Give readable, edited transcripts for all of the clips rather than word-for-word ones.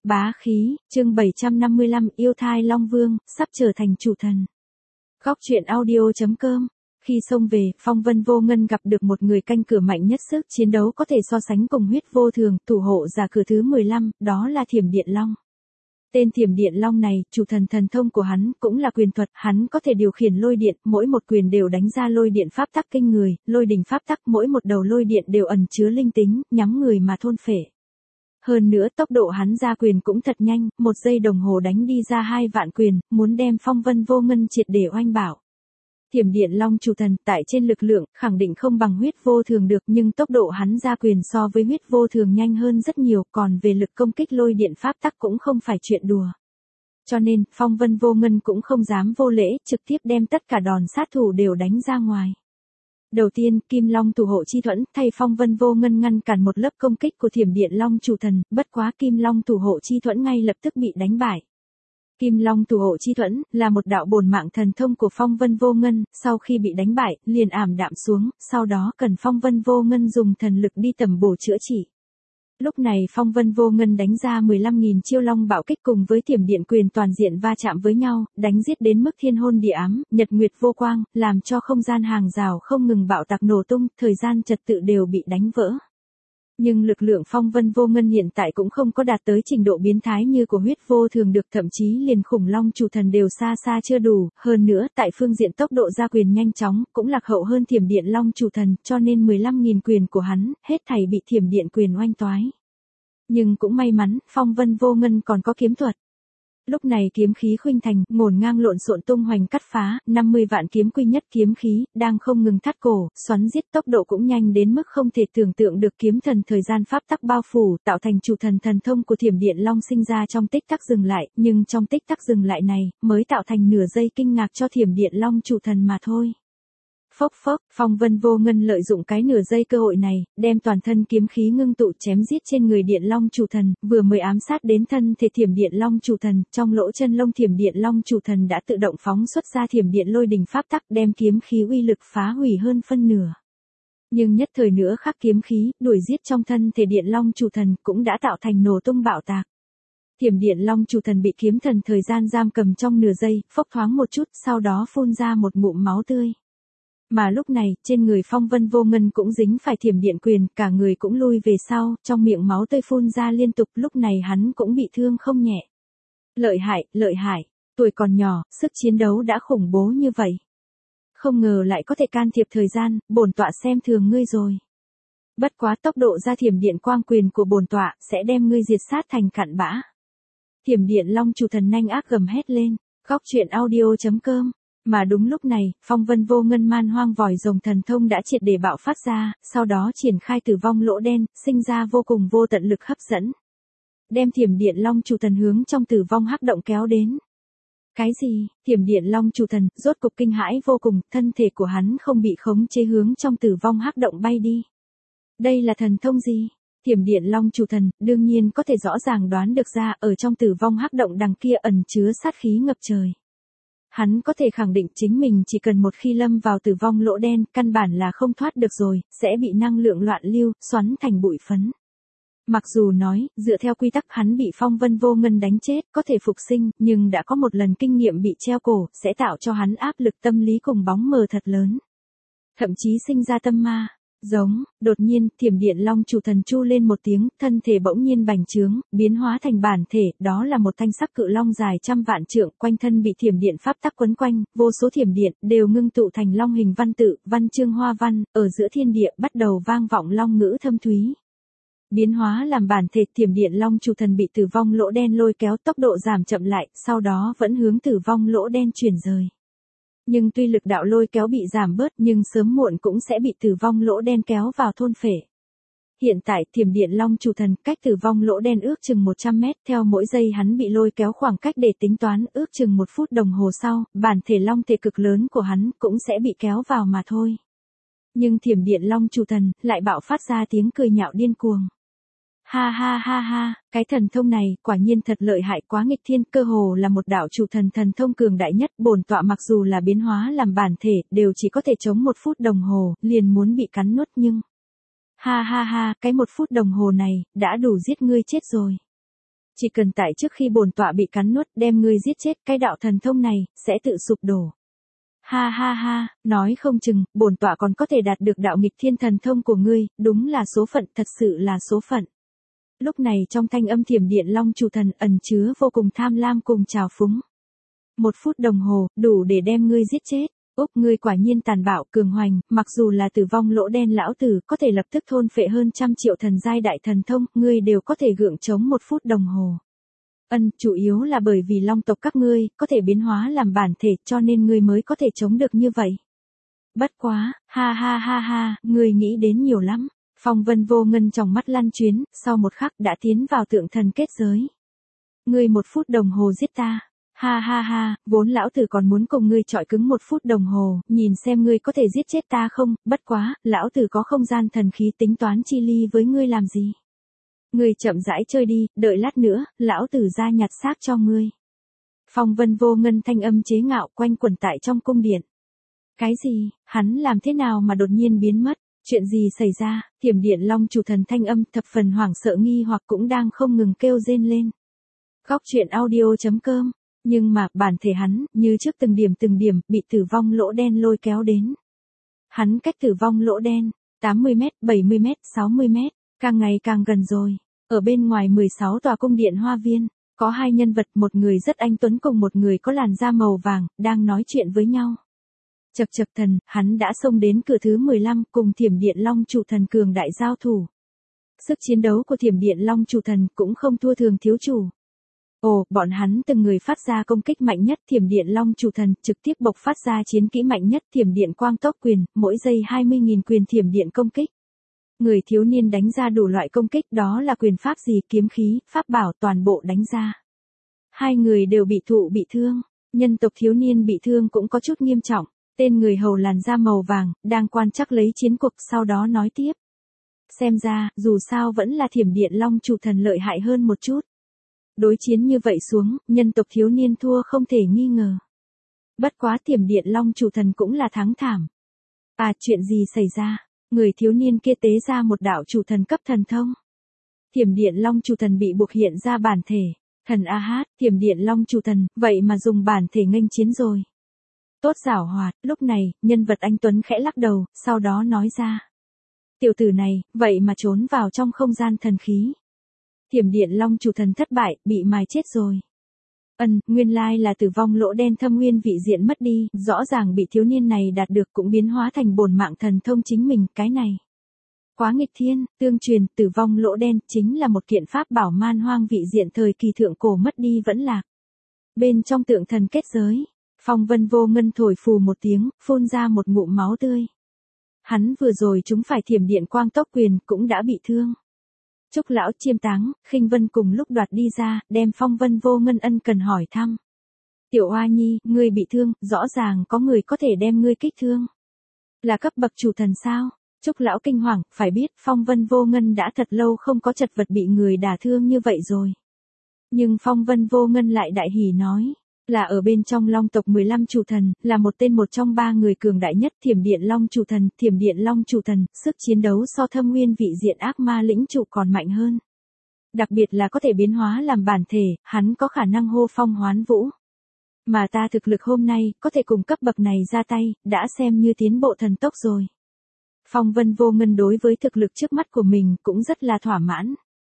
Bá khí, chương 755, yêu thai Long Vương, sắp trở thành chủ thần. Góc truyện audio.com. Khi xông về, Phong Vân Vô Ngân gặp được một người canh cửa mạnh nhất, sức chiến đấu có thể so sánh cùng Huyết Vô Thường, thủ hộ giả cửa thứ 15, đó là Thiểm Điện Long. Tên Thiểm Điện Long này, chủ thần thần thông của hắn, cũng là quyền thuật, hắn có thể điều khiển lôi điện, mỗi một quyền đều đánh ra lôi điện pháp tắc kinh người, lôi đình pháp tắc, mỗi một đầu lôi điện đều ẩn chứa linh tính, nhắm người mà thôn phệ. Hơn nữa tốc độ hắn ra quyền cũng thật nhanh, 1 giây đồng hồ đánh đi ra 2 vạn quyền, muốn đem Phong Vân Vô Ngân triệt để oanh bảo. Thiểm Điện Long chủ thần, tại trên lực lượng, khẳng định không bằng Huyết Vô Thường được, nhưng tốc độ hắn ra quyền so với Huyết Vô Thường nhanh hơn rất nhiều, còn về lực công kích lôi điện pháp tắc cũng không phải chuyện đùa. Cho nên, Phong Vân Vô Ngân cũng không dám vô lễ, trực tiếp đem tất cả đòn sát thủ đều đánh ra ngoài. Đầu tiên, Kim Long thủ hộ chi thuẫn, thay Phong Vân Vô Ngân ngăn cản một lớp công kích của Thiểm Điện Long chủ thần, bất quá Kim Long thủ hộ chi thuẫn ngay lập tức bị đánh bại. Kim Long thủ hộ chi thuẫn, là một đạo bổn mạng thần thông của Phong Vân Vô Ngân, sau khi bị đánh bại, liền ảm đạm xuống, sau đó cần Phong Vân Vô Ngân dùng thần lực đi tầm bổ chữa trị. Lúc này Phong Vân Vô Ngân đánh ra 15.000 chiêu long bạo kích cùng với Thiểm Điện quyền toàn diện va chạm với nhau, đánh giết đến mức thiên hôn địa ám, nhật nguyệt vô quang, làm cho không gian hàng rào không ngừng bạo tạc nổ tung, thời gian trật tự đều bị đánh vỡ. Nhưng lực lượng Phong Vân Vô Ngân hiện tại cũng không có đạt tới trình độ biến thái như của Huyết Vô Thường được, thậm chí liền khủng long chủ thần đều xa xa chưa đủ, hơn nữa tại phương diện tốc độ ra quyền nhanh chóng, cũng lạc hậu hơn Thiểm Điện Long chủ thần, cho nên 15.000 quyền của hắn, hết thảy bị Thiểm Điện quyền oanh toái. Nhưng cũng may mắn, Phong Vân Vô Ngân còn có kiếm thuật. Lúc này kiếm khí khuynh thành, ngổn ngang lộn xộn tung hoành cắt phá, 50 vạn kiếm quy nhất kiếm khí, đang không ngừng thắt cổ, xoắn giết, tốc độ cũng nhanh đến mức không thể tưởng tượng được. Kiếm thần thời gian pháp tắc bao phủ, tạo thành chủ thần thần thông của Thiểm Điện Long sinh ra trong tích tắc dừng lại, nhưng trong tích tắc dừng lại này, mới tạo thành nửa giây kinh ngạc cho Thiểm Điện Long chủ thần mà thôi. Phốc phốc, Phong Vân Vô Ngân lợi dụng cái nửa giây cơ hội này, đem toàn thân kiếm khí ngưng tụ chém giết trên người Điện Long chủ thần, vừa mới ám sát đến thân thể Thiểm Điện Long chủ thần, trong lỗ chân lông Thiểm Điện Long chủ thần đã tự động phóng xuất ra Thiểm Điện lôi đình pháp tắc, đem kiếm khí uy lực phá hủy hơn phân nửa. Nhưng nhất thời nữa khắc kiếm khí, đuổi giết trong thân thể Điện Long chủ thần, cũng đã tạo thành nổ tung bạo tạc. Thiểm Điện Long chủ thần bị kiếm thần thời gian giam cầm trong nửa giây, phốc thoáng một chút, sau đó phun ra một ngụm máu tươi. Mà lúc này, trên người Phong Vân Vô Ngân cũng dính phải Thiểm Điện quyền, cả người cũng lui về sau, trong miệng máu tươi phun ra liên tục, lúc này hắn cũng bị thương không nhẹ. Lợi hại, tuổi còn nhỏ, sức chiến đấu đã khủng bố như vậy. Không ngờ lại có thể can thiệp thời gian, bổn tọa xem thường ngươi rồi. Bất quá tốc độ ra Thiểm Điện quang quyền của bổn tọa, sẽ đem ngươi diệt sát thành cặn bã. Thiểm Điện Long chủ thần nhanh ác gầm hét lên, góc truyện audio.com. Mà đúng lúc này, Phong Vân Vô Ngân man hoang vòi rồng thần thông đã triệt để bạo phát ra, sau đó triển khai tử vong lỗ đen, sinh ra vô cùng vô tận lực hấp dẫn. Đem Thiểm Điện Long chủ thần hướng trong tử vong hắc động kéo đến. Cái gì? Thiểm Điện Long chủ thần, rốt cục kinh hãi vô cùng, thân thể của hắn không bị khống chế hướng trong tử vong hắc động bay đi. Đây là thần thông gì? Thiểm Điện Long chủ thần, đương nhiên có thể rõ ràng đoán được ra, ở trong tử vong hắc động đằng kia ẩn chứa sát khí ngập trời. Hắn có thể khẳng định chính mình chỉ cần một khi lâm vào tử vong lỗ đen, căn bản là không thoát được rồi, sẽ bị năng lượng loạn lưu, xoắn thành bụi phấn. Mặc dù nói, dựa theo quy tắc hắn bị Phong Vân Vô Ngân đánh chết, có thể phục sinh, nhưng đã có một lần kinh nghiệm bị treo cổ, sẽ tạo cho hắn áp lực tâm lý cùng bóng mờ thật lớn. Thậm chí sinh ra tâm ma. Giống, đột nhiên, Thiểm Điện Long chủ thần chu lên một tiếng, thân thể bỗng nhiên bành trướng, biến hóa thành bản thể, đó là một thanh sắc cự long dài trăm vạn trượng, quanh thân bị Thiểm Điện pháp tắc quấn quanh, vô số thiểm điện đều ngưng tụ thành long hình văn tự, văn chương hoa văn, ở giữa thiên địa bắt đầu vang vọng long ngữ thâm thúy. Biến hóa làm bản thể, Thiểm Điện Long chủ thần bị tử vong lỗ đen lôi kéo, tốc độ giảm chậm lại, sau đó vẫn hướng tử vong lỗ đen chuyển rời. Nhưng tuy lực đạo lôi kéo bị giảm bớt, nhưng sớm muộn cũng sẽ bị tử vong lỗ đen kéo vào thôn phệ. Hiện tại, Thiểm Điện Long chủ thần, cách tử vong lỗ đen ước chừng 100 mét, theo mỗi giây hắn bị lôi kéo khoảng cách để tính toán, ước chừng 1 phút đồng hồ sau, bản thể long thể cực lớn của hắn, cũng sẽ bị kéo vào mà thôi. Nhưng Thiểm Điện Long chủ thần, lại bạo phát ra tiếng cười nhạo điên cuồng. Ha ha ha ha, cái thần thông này, quả nhiên thật lợi hại, quá nghịch thiên, cơ hồ là một đạo chủ thần thần thông cường đại nhất, bổn tọa mặc dù là biến hóa làm bản thể, đều chỉ có thể chống 1 phút đồng hồ, liền muốn bị cắn nuốt nhưng. Ha ha ha, cái 1 phút đồng hồ này, đã đủ giết ngươi chết rồi. Chỉ cần tại trước khi bổn tọa bị cắn nuốt đem ngươi giết chết, cái đạo thần thông này sẽ tự sụp đổ. Ha ha ha, nói không chừng, bổn tọa còn có thể đạt được đạo nghịch thiên thần thông của ngươi, đúng là số phận, thật sự là số phận. Lúc này trong thanh âm Thiểm Điện Long chủ thần ẩn chứa vô cùng tham lam cùng trào phúng. 1 phút đồng hồ, đủ để đem ngươi giết chết. Úc, ngươi quả nhiên tàn bạo, cường hoành, mặc dù là tử vong lỗ đen lão tử, có thể lập tức thôn phệ hơn 100 triệu thần giai đại thần thông, ngươi đều có thể gượng chống 1 phút đồng hồ. Chủ yếu là bởi vì long tộc các ngươi, có thể biến hóa làm bản thể, cho nên ngươi mới có thể chống được như vậy. Bất quá, ha ha ha ha, ngươi nghĩ đến nhiều lắm. Phong Vân Vô Ngân trong mắt lăn chuyến, sau một khắc đã tiến vào tượng thần kết giới. Ngươi 1 phút đồng hồ giết ta. Ha ha ha, vốn lão tử còn muốn cùng ngươi chọi cứng 1 phút đồng hồ, nhìn xem ngươi có thể giết chết ta không, bất quá, lão tử có không gian thần khí tính toán chi ly với ngươi làm gì. Ngươi chậm rãi chơi đi, đợi lát nữa, lão tử ra nhặt xác cho ngươi. Phong Vân Vô Ngân thanh âm chế ngạo quanh quẩn tại trong cung điện. Cái gì, hắn làm thế nào mà đột nhiên biến mất, chuyện gì xảy ra, Thiểm Điện Long chủ thần thanh âm thập phần hoảng sợ nghi hoặc cũng đang không ngừng kêu rên lên. Góc truyện audio.com. Nhưng mà, bản thể hắn, như trước từng điểm, bị tử vong lỗ đen lôi kéo đến. Hắn cách tử vong lỗ đen, 80 mét, 70 mét, 60 mét, càng ngày càng gần rồi. Ở bên ngoài 16 tòa cung điện hoa viên, có 2 nhân vật, một người rất anh tuấn cùng một người có làn da màu vàng, đang nói chuyện với nhau. Chậc chậc thần, hắn đã xông đến cửa thứ 15 cùng Thiểm Điện Long chủ thần cường đại giao thủ. Sức chiến đấu của Thiểm Điện Long chủ thần cũng không thua thường thiếu chủ. Ồ, bọn hắn từng người phát ra công kích mạnh nhất, Thiểm Điện Long chủ thần trực tiếp bộc phát ra chiến kỹ mạnh nhất, Thiểm Điện Quang Tốc Quyền, mỗi giây 20.000 quyền thiểm điện công kích. Người thiếu niên đánh ra đủ loại công kích, đó là quyền pháp gì, kiếm khí, pháp bảo, toàn bộ đánh ra. 2 người đều bị thương, nhân tộc thiếu niên bị thương cũng có chút nghiêm trọng, tên người hầu làn da màu vàng, đang quan trắc lấy chiến cuộc, sau đó nói tiếp. Xem ra, dù sao vẫn là Thiểm Điện Long chủ thần lợi hại hơn một chút. Đối chiến như vậy xuống, nhân tộc thiếu niên thua không thể nghi ngờ. Bất quá Thiểm Điện Long chủ thần cũng là thắng thảm. À, chuyện gì xảy ra? Người thiếu niên kia tế ra một đạo chủ thần cấp thần thông. Thiểm Điện Long chủ thần bị buộc hiện ra bản thể. Thần A Hát, Thiểm Điện Long chủ thần, vậy mà dùng bản thể nghênh chiến rồi. Tốt giảo hoạt, lúc này, nhân vật anh Tuấn khẽ lắc đầu, sau đó nói ra. Tiểu tử này, vậy mà trốn vào trong không gian thần khí. Thiểm Điện Long chủ thần thất bại, bị mài chết rồi. Nguyên lai là tử vong lỗ đen thâm nguyên vị diện mất đi, rõ ràng bị thiếu niên này đạt được cũng biến hóa thành bổn mạng thần thông chính mình, cái này. Quá nghịch thiên, tương truyền, tử vong lỗ đen chính là một kiện pháp bảo man hoang vị diện thời kỳ thượng cổ mất đi vẫn lạc. Bên trong tượng thần kết giới, Phong Vân Vô Ngân thổi phù một tiếng, phun ra một ngụm máu tươi. Hắn vừa rồi chúng phải Thiểm Điện Quang Tốc Quyền cũng đã bị thương. Trúc lão Chiêm Táng, Khinh Vân cùng lúc đoạt đi ra, đem Phong Vân Vô Ngân ân cần hỏi thăm. Tiểu Oa Nhi, ngươi bị thương, rõ ràng có người có thể đem ngươi kích thương. Là cấp bậc chủ thần sao? Trúc lão kinh hoàng, phải biết Phong Vân Vô Ngân đã thật lâu không có chật vật bị người đả thương như vậy rồi. Nhưng Phong Vân Vô Ngân lại đại hỉ nói. Là ở bên trong Long tộc 15 chủ thần, là một trong 3 người cường đại nhất, Thiểm Điện Long chủ thần, Thiểm Điện Long chủ thần, sức chiến đấu so thâm nguyên vị diện ác ma lĩnh chủ còn mạnh hơn. Đặc biệt là có thể biến hóa làm bản thể, hắn có khả năng hô phong hoán vũ. Mà ta thực lực hôm nay, có thể cùng cấp bậc này ra tay, đã xem như tiến bộ thần tốc rồi. Phong Vân Vô Ngân đối với thực lực trước mắt của mình cũng rất là thỏa mãn.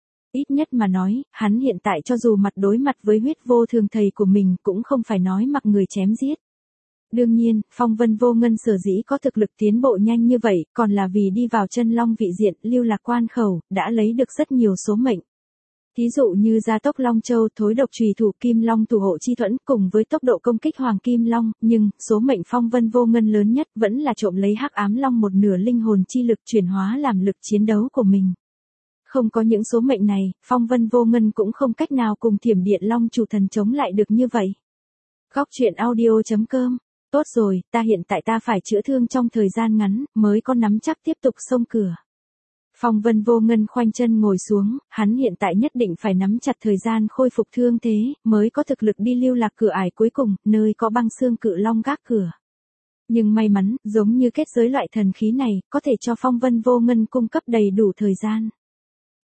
Ít nhất mà nói, hắn hiện tại cho dù mặt đối mặt với huyết vô thường thầy của mình cũng không phải nói mặc người chém giết. Đương nhiên, Phong Vân Vô Ngân sở dĩ có thực lực tiến bộ nhanh như vậy, còn là vì đi vào chân long vị diện, lưu lạc quan khẩu, đã lấy được rất nhiều số mệnh. Thí dụ như gia tốc Long Châu, thối độc trùy thủ Kim Long thủ hộ chi thuẫn cùng với tốc độ công kích Hoàng Kim Long, nhưng, số mệnh Phong Vân Vô Ngân lớn nhất vẫn là trộm lấy Hắc Ám Long một nửa linh hồn chi lực chuyển hóa làm lực chiến đấu của mình. Không có những số mệnh này, Phong Vân Vô Ngân cũng không cách nào cùng Thiểm Điện Long chủ thần chống lại được như vậy. Góc truyện audio.com. Tốt rồi, hiện tại ta phải chữa thương trong thời gian ngắn, mới có nắm chắc tiếp tục xông cửa. Phong Vân Vô Ngân khoanh chân ngồi xuống, hắn hiện tại nhất định phải nắm chặt thời gian khôi phục thương thế, mới có thực lực đi lưu lạc cửa ải cuối cùng, nơi có băng xương cự long gác cửa. Nhưng may mắn, giống như kết giới loại thần khí này, có thể cho Phong Vân Vô Ngân cung cấp đầy đủ thời gian.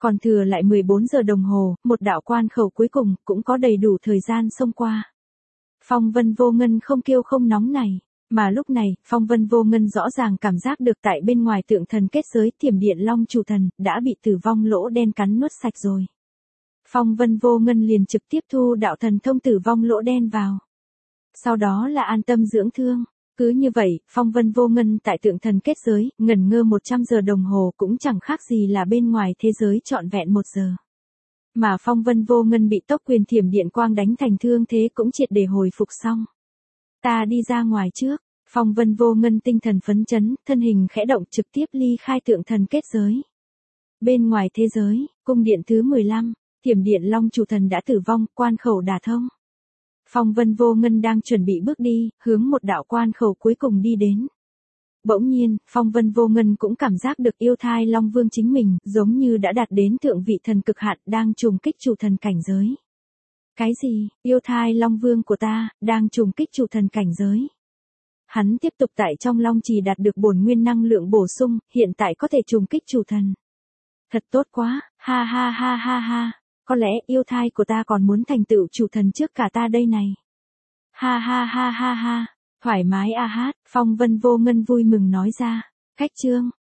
Còn thừa lại 14 giờ đồng hồ, một đạo quan khẩu cuối cùng, cũng có đầy đủ thời gian xông qua. Phong Vân Vô Ngân không kêu không nóng này. Mà lúc này, Phong Vân Vô Ngân rõ ràng cảm giác được tại bên ngoài tượng thần kết giới Thiểm Điện Long Chủ Thần, đã bị tử vong lỗ đen cắn nuốt sạch rồi. Phong Vân Vô Ngân liền trực tiếp thu đạo thần thông tử vong lỗ đen vào. Sau đó là an tâm dưỡng thương. Cứ như vậy, Phong Vân Vô Ngân tại tượng thần kết giới, ngẩn ngơ 100 giờ đồng hồ cũng chẳng khác gì là bên ngoài thế giới trọn vẹn 1 giờ. Mà Phong Vân Vô Ngân bị tốc quyền thiểm điện quang đánh thành thương thế cũng triệt để hồi phục xong. Ta đi ra ngoài trước, Phong Vân Vô Ngân tinh thần phấn chấn, thân hình khẽ động trực tiếp ly khai tượng thần kết giới. Bên ngoài thế giới, cung điện thứ 15, Thiểm Điện Long Chủ Thần đã tử vong, quan khẩu đả thông. Phong Vân Vô Ngân đang chuẩn bị bước đi, hướng một đạo quan khẩu cuối cùng đi đến. Bỗng nhiên, Phong Vân Vô Ngân cũng cảm giác được yêu thai Long Vương chính mình, giống như đã đạt đến thượng vị thần cực hạn, đang trùng kích chủ thần cảnh giới. Cái gì, yêu thai Long Vương của ta, đang trùng kích chủ thần cảnh giới. Hắn tiếp tục tại trong Long Trì đạt được bổn nguyên năng lượng bổ sung, hiện tại có thể trùng kích chủ thần. Thật tốt quá, ha ha ha ha ha, có lẽ yêu thai của ta còn muốn thành tựu chủ thần trước cả ta đây này. Ha ha ha ha ha, thoải mái a hát, Phong Vân Vô Ngân vui mừng nói ra. Cách chương